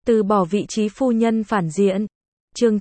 Từ bỏ vị trí phu nhân phản diện. Chương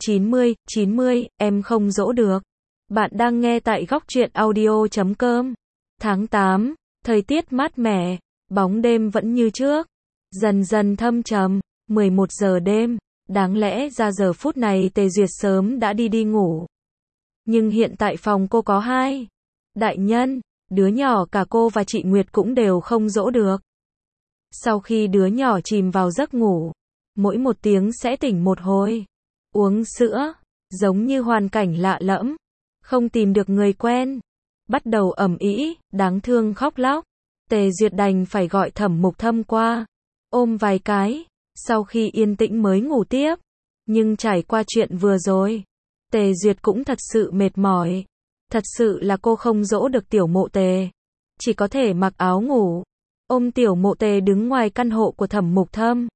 90, em không dỗ được. Bạn đang nghe tại góc truyện audio.com. Tháng 8, thời tiết mát mẻ, bóng đêm vẫn như trước, dần dần thâm trầm, 11 giờ đêm, đáng lẽ ra giờ phút này Tề Duyệt sớm đã đi ngủ. Nhưng hiện tại phòng cô có hai đại nhân, đứa nhỏ cả cô và chị Nguyệt cũng đều không dỗ được. Sau khi đứa nhỏ chìm vào giấc ngủ, mỗi một tiếng sẽ tỉnh một hồi, uống sữa, giống như hoàn cảnh lạ lẫm, không tìm được người quen, bắt đầu ầm ĩ, đáng thương khóc lóc. Tề Duyệt đành phải gọi Thẩm Mục Thâm qua, ôm vài cái, sau khi yên tĩnh mới ngủ tiếp. Nhưng trải qua chuyện vừa rồi, Tề Duyệt cũng thật sự mệt mỏi. Thật sự là cô không dỗ được Tiểu Mộ Tề, chỉ có thể mặc áo ngủ, ôm Tiểu Mộ Tề đứng ngoài căn hộ của Thẩm Mục Thâm.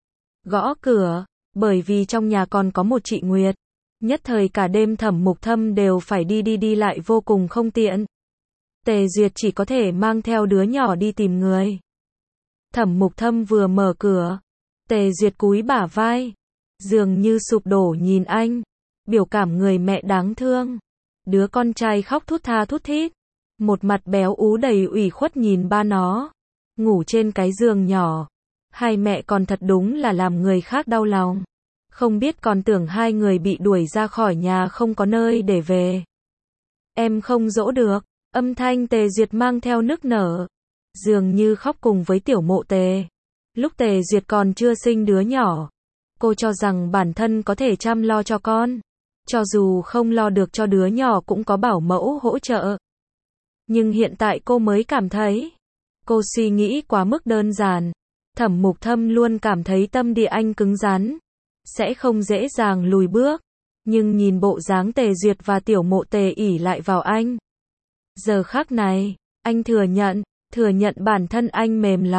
Gõ cửa, bởi vì trong nhà còn có một chị Nguyệt. Nhất thời cả đêm Thẩm Mục Thâm đều phải đi lại vô cùng không tiện. Tề Duyệt chỉ có thể mang theo đứa nhỏ đi tìm người. Thẩm Mục Thâm vừa mở cửa, Tề Duyệt cúi bả vai, dường như sụp đổ nhìn anh, biểu cảm người mẹ đáng thương. Đứa con trai khóc thút tha thút thít, một mặt béo ú đầy ủy khuất nhìn ba nó, ngủ trên cái giường nhỏ. Hai mẹ con thật đúng là làm người khác đau lòng. Không biết còn tưởng hai người bị đuổi ra khỏi nhà không có nơi để về. Em không dỗ được, âm thanh Tề Duyệt mang theo nức nở, dường như khóc cùng với Tiểu Mộ Tề. Lúc Tề Duyệt còn chưa sinh đứa nhỏ, cô cho rằng bản thân có thể chăm lo cho con. Cho dù không lo được cho đứa nhỏ cũng có bảo mẫu hỗ trợ. Nhưng hiện tại cô mới cảm thấy, cô suy nghĩ quá mức đơn giản. Thẩm Mục Thâm luôn cảm thấy tâm địa anh cứng rắn, sẽ không dễ dàng lùi bước. Nhưng nhìn bộ dáng Tề Duyệt và Tiểu Mộ Tề ỷ lại vào anh. Giờ khắc này, anh thừa nhận bản thân anh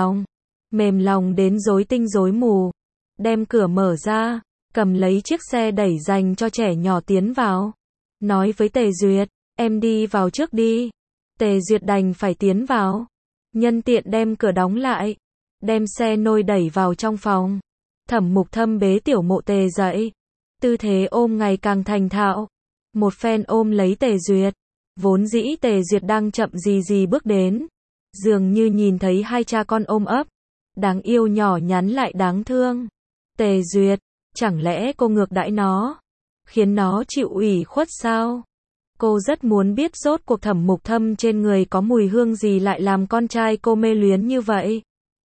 mềm lòng đến rối tinh rối mù. Đem cửa mở ra, cầm lấy chiếc xe đẩy dành cho trẻ nhỏ tiến vào. Nói với Tề Duyệt, em đi vào trước đi. Tề Duyệt đành phải tiến vào. Nhân tiện đem cửa đóng lại. Đem xe nôi đẩy vào trong phòng. Thẩm Mục Thâm bế Tiểu Mộ Tề dậy. Tư thế ôm ngày càng thành thạo. Một phen ôm lấy Tề Duyệt. Vốn dĩ Tề Duyệt đang chậm gì bước đến. Dường như nhìn thấy hai cha con ôm ấp. Đáng yêu nhỏ nhắn lại đáng thương. Tề Duyệt, chẳng lẽ cô ngược đãi nó, khiến nó chịu ủy khuất sao? Cô rất muốn biết rốt cuộc Thẩm Mục Thâm trên người có mùi hương gì lại làm con trai cô mê luyến như vậy.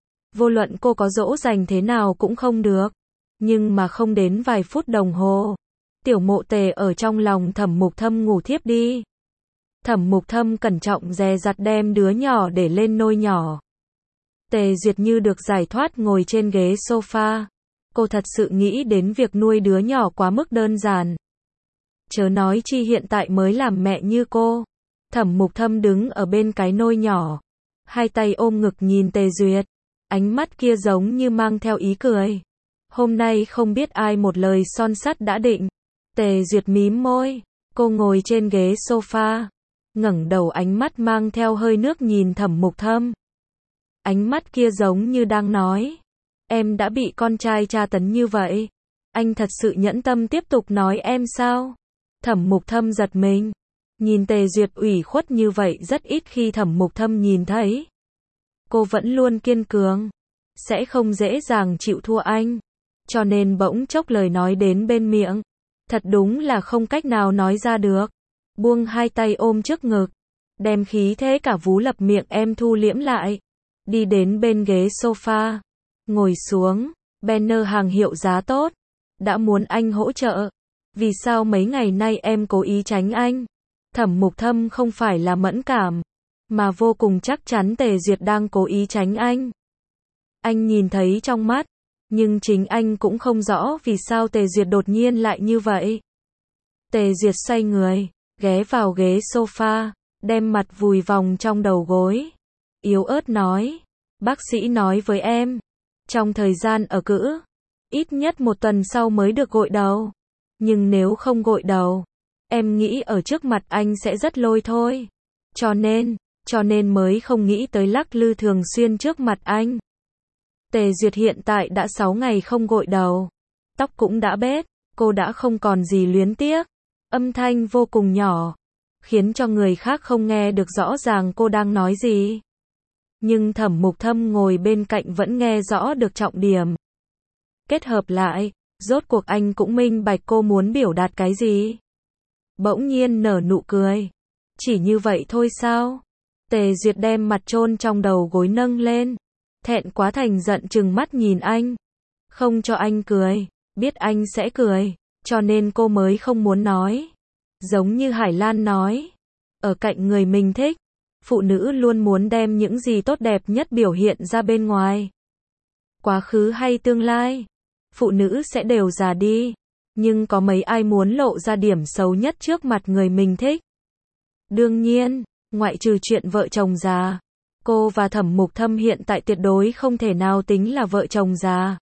Vô luận cô có dỗ dành thế nào cũng không được. Nhưng mà không đến vài phút đồng hồ, Tiểu Mộ Tề ở trong lòng Thẩm Mục Thâm ngủ thiếp đi. Thẩm Mục Thâm cẩn trọng dè dặt đem đứa nhỏ để lên nôi nhỏ. Tề Duyệt như được giải thoát ngồi trên ghế sofa. Cô thật sự nghĩ đến việc nuôi đứa nhỏ quá mức đơn giản. Chớ nói chi hiện tại mới làm mẹ như cô. Thẩm Mục Thâm đứng ở bên cái nôi nhỏ, hai tay ôm ngực nhìn Tề Duyệt, ánh mắt kia giống như mang theo ý cười. Hôm nay không biết ai một lời son sắt đã định. Tề Duyệt mím môi, cô ngồi trên ghế sofa, ngẩng đầu ánh mắt mang theo hơi nước nhìn Thẩm Mục Thâm. Ánh mắt kia giống như đang nói, em đã bị con trai tra tấn như vậy, anh thật sự nhẫn tâm tiếp tục nói em sao? Thẩm Mục Thâm giật mình, nhìn Tề Duyệt ủy khuất như vậy rất ít khi Thẩm Mục Thâm nhìn thấy. Cô vẫn luôn kiên cường, sẽ không dễ dàng chịu thua anh, cho nên bỗng chốc lời nói đến bên miệng, thật đúng là không cách nào nói ra được. Buông hai tay ôm trước ngực, đem khí thế cả vú lập miệng em thu liễm lại, đi đến bên ghế sofa. Ngồi xuống, banner hàng hiệu giá tốt, đã muốn anh hỗ trợ. Vì sao mấy ngày nay em cố ý tránh anh? Thẩm Mục Thâm không phải là mẫn cảm, mà vô cùng chắc chắn Tề Duyệt đang cố ý tránh anh. Anh nhìn thấy trong mắt, nhưng chính anh cũng không rõ vì sao Tề Duyệt đột nhiên lại như vậy. Tề Duyệt xoay người, ghé vào ghế sofa, đem mặt vùi vòng trong đầu gối. Yếu ớt nói, bác sĩ nói với em, trong thời gian ở cữ, ít nhất 1 tuần sau mới được gội đầu. Nhưng nếu không gội đầu, em nghĩ ở trước mặt anh sẽ rất lôi thôi. Cho nên mới không nghĩ tới lắc lư thường xuyên trước mặt anh. Tề Duyệt hiện tại đã 6 ngày không gội đầu. Tóc cũng đã bết, cô đã không còn gì luyến tiếc. Âm thanh vô cùng nhỏ, khiến cho người khác không nghe được rõ ràng cô đang nói gì. Nhưng Thẩm Mục Thâm ngồi bên cạnh vẫn nghe rõ được trọng điểm. Kết hợp lại, rốt cuộc anh cũng minh bạch cô muốn biểu đạt cái gì. Bỗng nhiên nở nụ cười. Chỉ như vậy thôi sao? Tề Duyệt đem mặt chôn trong đầu gối nâng lên. Thẹn quá thành giận trừng mắt nhìn anh. Không cho anh cười, biết anh sẽ cười, cho nên cô mới không muốn nói. Giống như Hải Lan nói, ở cạnh người mình thích, phụ nữ luôn muốn đem những gì tốt đẹp nhất biểu hiện ra bên ngoài. Quá khứ hay tương lai, phụ nữ sẽ đều già đi, nhưng có mấy ai muốn lộ ra điểm xấu nhất trước mặt người mình thích. Đương nhiên, ngoại trừ chuyện vợ chồng già, cô và Thẩm Mục Thâm hiện tại tuyệt đối không thể nào tính là vợ chồng già.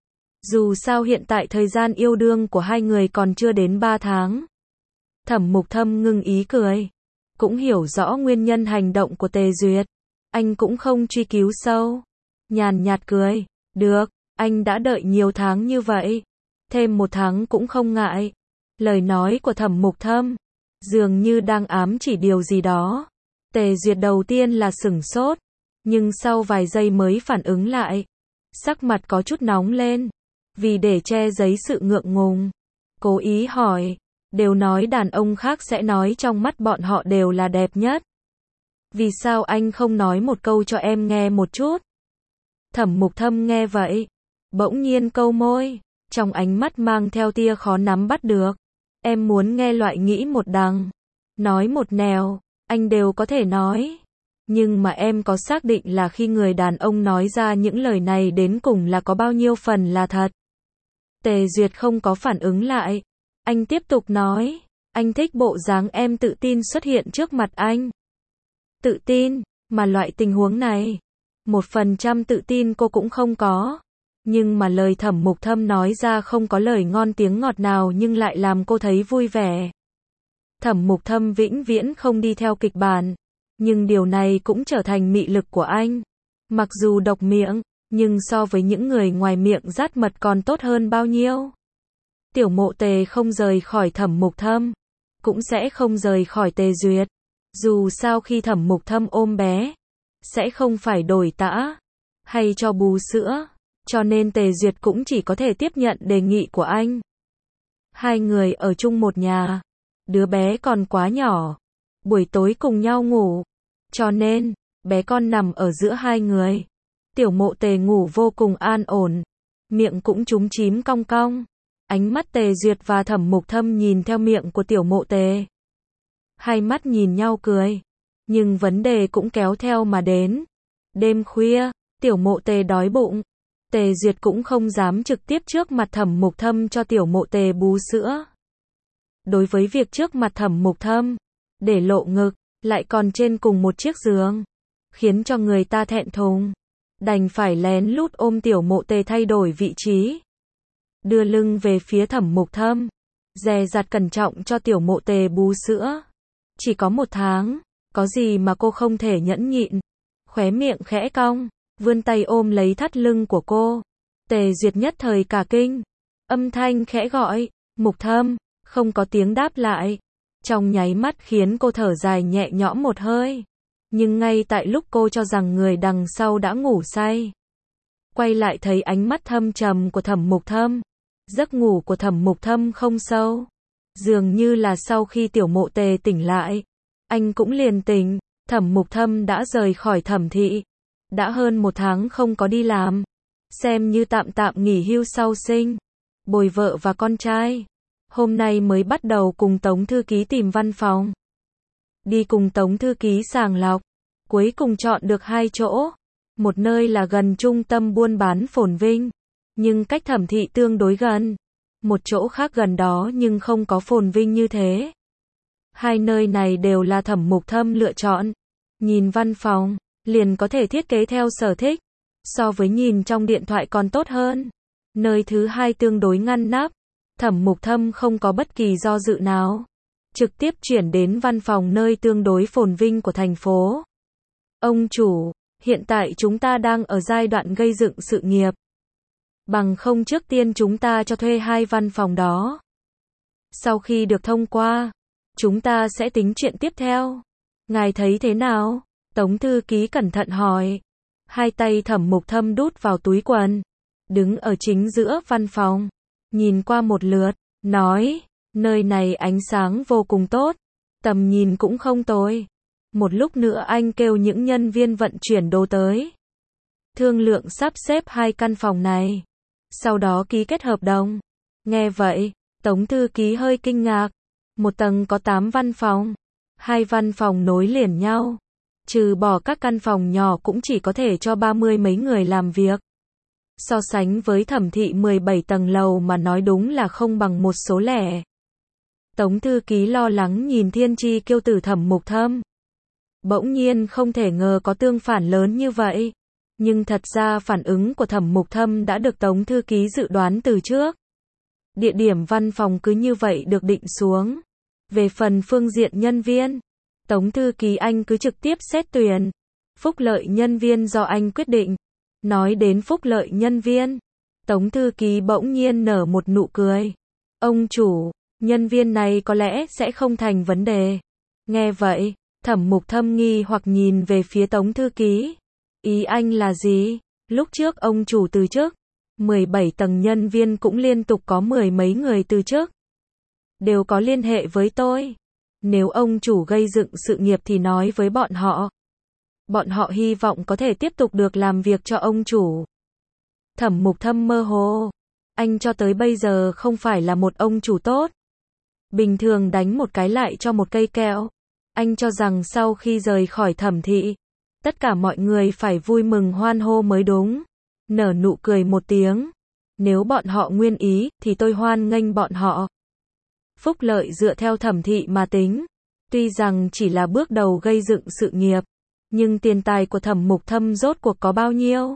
Dù sao hiện tại thời gian yêu đương của hai người còn chưa đến 3 tháng. Thẩm Mục Thâm ngưng ý cười. Cũng hiểu rõ nguyên nhân hành động của Tề Duyệt. Anh cũng không truy cứu sâu. Nhàn nhạt cười. Được, anh đã đợi nhiều tháng như vậy. Thêm 1 tháng cũng không ngại. Lời nói của Thẩm Mục Thâm dường như đang ám chỉ điều gì đó. Tề Duyệt đầu tiên là sửng sốt, nhưng sau vài giây mới phản ứng lại. Sắc mặt có chút nóng lên. Vì để che giấu sự ngượng ngùng, cố ý hỏi, đều nói đàn ông khác sẽ nói trong mắt bọn họ đều là đẹp nhất. Vì sao anh không nói một câu cho em nghe một chút? Thẩm Mục Thâm nghe vậy, bỗng nhiên câu môi, trong ánh mắt mang theo tia khó nắm bắt được. Em muốn nghe loại nghĩ một đằng, nói một nẻo, anh đều có thể nói. Nhưng mà em có xác định là khi người đàn ông nói ra những lời này đến cùng là có bao nhiêu phần là thật? Tề Duyệt không có phản ứng lại. Anh tiếp tục nói, anh thích bộ dáng em tự tin xuất hiện trước mặt anh. Tự tin, mà loại tình huống này, 1% tự tin cô cũng không có. Nhưng mà lời Thẩm Mục Thâm nói ra không có lời ngon tiếng ngọt nào nhưng lại làm cô thấy vui vẻ. Thẩm Mục Thâm vĩnh viễn không đi theo kịch bản, nhưng điều này cũng trở thành mị lực của anh. Mặc dù độc miệng, nhưng so với những người ngoài miệng rát mật còn tốt hơn bao nhiêu. Tiểu Mộ Tề không rời khỏi Thẩm Mục Thâm, cũng sẽ không rời khỏi Tề Duyệt. Dù sao khi Thẩm Mục Thâm ôm bé, sẽ không phải đổi tã, hay cho bú sữa, cho nên Tề Duyệt cũng chỉ có thể tiếp nhận đề nghị của anh. Hai người ở chung một nhà, đứa bé còn quá nhỏ, buổi tối cùng nhau ngủ, cho nên, bé con nằm ở giữa hai người. Tiểu Mộ Tề ngủ vô cùng an ổn, miệng cũng chúm chím cong cong. Ánh mắt Tề Duyệt và Thẩm Mục Thâm nhìn theo miệng của Tiểu Mộ Tề. Hai mắt nhìn nhau cười, nhưng vấn đề cũng kéo theo mà đến. Đêm khuya, Tiểu Mộ Tề đói bụng. Tề Duyệt cũng không dám trực tiếp trước mặt Thẩm Mục Thâm cho Tiểu Mộ Tề bú sữa. Đối với việc trước mặt Thẩm Mục Thâm, để lộ ngực, lại còn trên cùng một chiếc giường, khiến cho người ta thẹn thùng. Đành phải lén lút ôm Tiểu Mộ Tề thay đổi vị trí. Đưa lưng về phía Thẩm Mục Thâm, dè dặt cẩn trọng cho Tiểu Mộ Tề bú sữa. Chỉ có 1 tháng, có gì mà cô không thể nhẫn nhịn. Khóe miệng khẽ cong, vươn tay ôm lấy thắt lưng của cô. Tề Duyệt nhất thời cả kinh. Âm thanh khẽ gọi, Mục Thâm, không có tiếng đáp lại. Trong nháy mắt khiến cô thở dài nhẹ nhõm một hơi. Nhưng ngay tại lúc cô cho rằng người đằng sau đã ngủ say, quay lại thấy ánh mắt thâm trầm của Thẩm Mục Thâm. Giấc ngủ của Thẩm Mục Thâm không sâu. Dường như là sau khi Tiểu Mộ Tề tỉnh lại, anh cũng liền tỉnh. Thẩm Mục Thâm đã rời khỏi thẩm thị. Đã hơn 1 tháng không có đi làm. Xem như tạm tạm nghỉ hưu sau sinh, bồi vợ và con trai. Hôm nay mới bắt đầu cùng Tống thư ký tìm văn phòng. Đi cùng Tống thư ký sàng lọc, cuối cùng chọn được 2 chỗ. Một nơi là gần trung tâm buôn bán phồn vinh, nhưng cách thẩm thị tương đối gần. Một chỗ khác gần đó nhưng không có phồn vinh như thế. 2 nơi này đều là Thẩm Mục Thâm lựa chọn. Nhìn văn phòng, liền có thể thiết kế theo sở thích. So với nhìn trong điện thoại còn tốt hơn. Nơi thứ 2 tương đối ngăn nắp. Thẩm Mục Thâm không có bất kỳ do dự nào. Trực tiếp chuyển đến văn phòng nơi tương đối phồn vinh của thành phố. Ông chủ, Hiện tại chúng ta đang ở giai đoạn gây dựng sự nghiệp. Bằng không trước tiên chúng ta cho thuê 2 văn phòng đó. Sau khi được thông qua, chúng ta sẽ tính chuyện tiếp theo. Ngài thấy thế nào? Tống thư ký cẩn thận hỏi. Hai tay Thẩm Mục Thâm đút vào túi quần, đứng ở chính giữa văn phòng, nhìn qua một lượt, nói, nơi này ánh sáng vô cùng tốt, tầm nhìn cũng không tồi. Một lúc nữa anh kêu những nhân viên vận chuyển đồ tới, thương lượng sắp xếp 2 căn phòng này, sau đó ký kết hợp đồng. Nghe vậy, Tống thư ký hơi kinh ngạc. Một tầng có 8 văn phòng, 2 văn phòng nối liền nhau, trừ bỏ các căn phòng nhỏ cũng chỉ có thể cho 30 mấy người làm việc. So sánh với Thẩm thị 17 tầng lầu mà nói đúng là không bằng một số lẻ. Tống thư ký lo lắng nhìn thiên chi kiêu tử Thẩm Mục Thâm. Bỗng nhiên không thể ngờ có tương phản lớn như vậy. Nhưng thật ra phản ứng của Thẩm Mục Thâm đã được Tống thư ký dự đoán từ trước. Địa điểm văn phòng cứ như vậy được định xuống. Về phần phương diện nhân viên, Tống thư ký anh cứ trực tiếp xét tuyển. Phúc lợi nhân viên do anh quyết định. Nói đến phúc lợi nhân viên, Tống thư ký bỗng nhiên nở một nụ cười. Ông chủ, nhân viên này có lẽ sẽ không thành vấn đề. Nghe vậy, Thẩm Mục Thâm nghi hoặc nhìn về phía Tống thư ký. Ý anh là gì? Lúc trước ông chủ từ chức, 17 tầng nhân viên cũng liên tục có 10 mấy người từ chức. Đều có liên hệ với tôi. Nếu ông chủ gây dựng sự nghiệp thì nói với bọn họ. Bọn họ hy vọng có thể tiếp tục được làm việc cho ông chủ. Thẩm Mục Thâm mơ hồ. Anh cho tới bây giờ không phải là một ông chủ tốt. Bình thường đánh một cái lại cho một cây kẹo. Anh cho rằng sau khi rời khỏi Thẩm thị, tất cả mọi người phải vui mừng hoan hô mới đúng. Nở nụ cười một tiếng. Nếu bọn họ nguyên ý, thì tôi hoan nghênh bọn họ. Phúc lợi dựa theo Thẩm thị mà tính. Tuy rằng chỉ là bước đầu gây dựng sự nghiệp, nhưng tiền tài của Thẩm Mục Thâm rốt cuộc có bao nhiêu?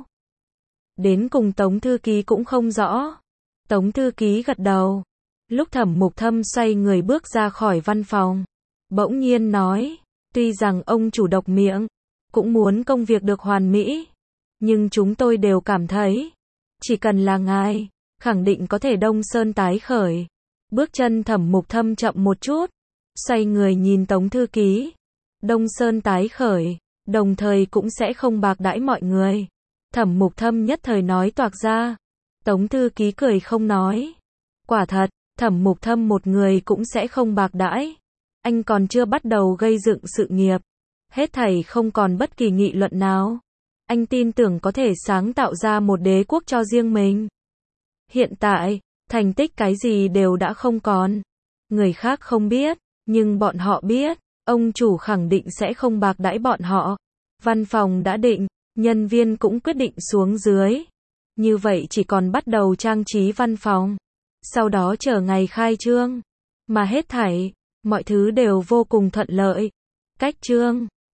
Đến cùng Tống thư ký cũng không rõ. Tống thư ký gật đầu. Lúc Thẩm Mục Thâm xoay người bước ra khỏi văn phòng, bỗng nhiên nói, tuy rằng ông chủ độc miệng, cũng muốn công việc được hoàn mỹ, nhưng chúng tôi đều cảm thấy, chỉ cần là ngài, khẳng định có thể Đông Sơn tái khởi. Bước chân Thẩm Mục Thâm chậm một chút, xoay người nhìn Tống thư ký. Đông Sơn tái khởi, đồng thời cũng sẽ không bạc đãi mọi người. Thẩm Mục Thâm nhất thời nói toạc ra. Tống thư ký cười không nói. Quả thật, Thẩm Mục Thâm một người cũng sẽ không bạc đãi. Anh còn chưa bắt đầu gây dựng sự nghiệp. Hết thảy không còn bất kỳ nghị luận nào. Anh tin tưởng có thể sáng tạo ra một đế quốc cho riêng mình. Hiện tại, thành tích cái gì đều đã không còn. Người khác không biết, nhưng bọn họ biết. Ông chủ khẳng định sẽ không bạc đãi bọn họ. Văn phòng đã định, nhân viên cũng quyết định xuống dưới. Như vậy chỉ còn bắt đầu trang trí văn phòng. Sau đó chờ ngày khai trương. Mà hết thảy, mọi thứ đều vô cùng thuận lợi. Cách trương